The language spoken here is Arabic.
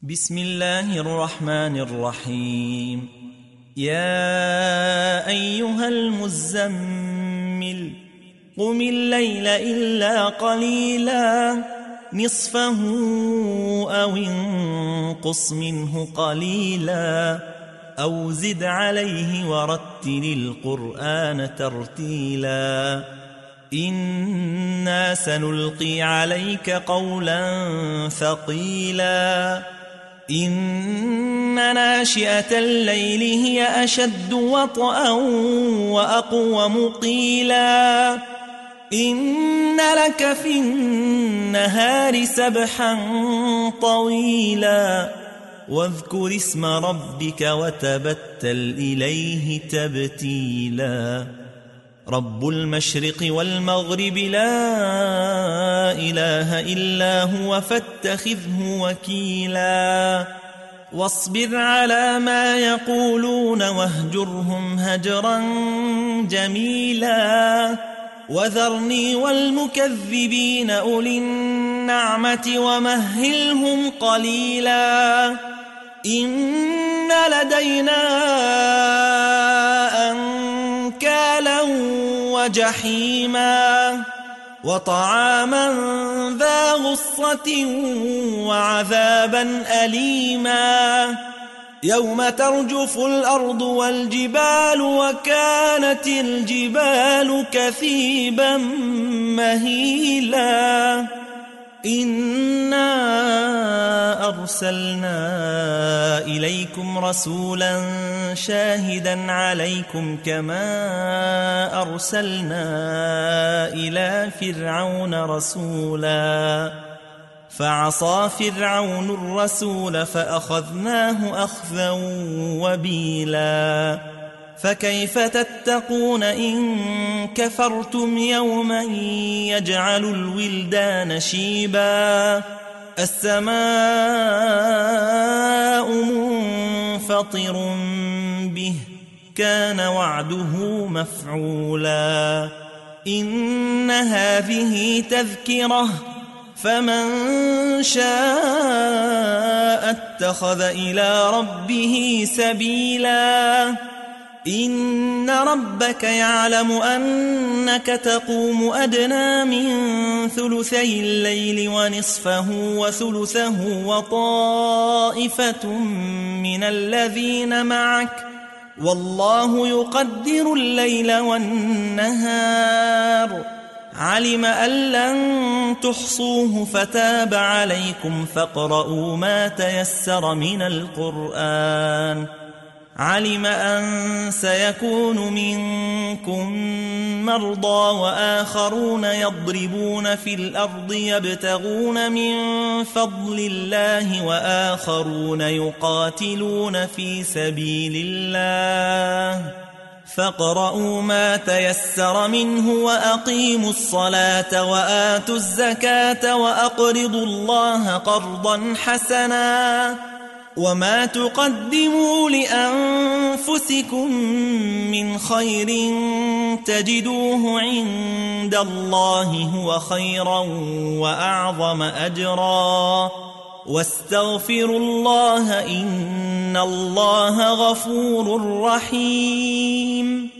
بسم الله الرحمن الرحيم. يا أيها المزمل قم الليل إلا قليلا نصفه أو انقص منه قليلا أو زد عليه ورتل القرآن ترتيلا إنا سنلقي عليك قولا ثقيلا إن ناشئة الليل هي أشد وطئا وأقوم قيلا إن لك في النهار سبحا طويلا واذكر اسم ربك وتبتل إليه تبتيلا رب المشرق والمغرب لا إله إلا هو فاتخذه وكيلا واصبر على ما يقولون واهجرهم هجرا جميلا وذرني والمكذبين أولي النعمة ومهلهم قليلا إن لدينا أنكالا وجحيما وطعاما ذا غصة وعذابا أليما يوم ترجف الأرض والجبال وكانت الجبال كثيبا مهيلا إنا أرسلنا إليكم رسولا شاهدا عليكم كما أرسلنا إلى فرعون رسولا فعصى فرعون الرسول فأخذناه أخذا وبيلا فكيف تتقون إن كفرتم يوما يجعل الولدان شيبا السماء منفطر به كان وعده مفعولا إن هذه تذكرة فمن شاء اتخذ إلى ربه سبيلا إن ربك يعلم أنك تقوم أدنى من ثلثي الليل ونصفه وثلثه وطائفة من الذين معك والله يقدر الليل والنهار علم أن لن تحصوه فتاب عليكم فاقرؤوا ما تيسر من القرآن علم أن سيكون منكم مرضى وآخرون يضربون في الأرض يبتغون من فضل الله وآخرون يقاتلون في سبيل الله فاقرؤوا ما تيسر منه وأقيموا الصلاة وآتوا الزكاة وأقرضوا الله قرضا حسنا وما تقدموا لأنفسكم من خير تجدوه عند الله هو خيرا وأعظم أجرا واستغفروا الله إن الله غفور رحيم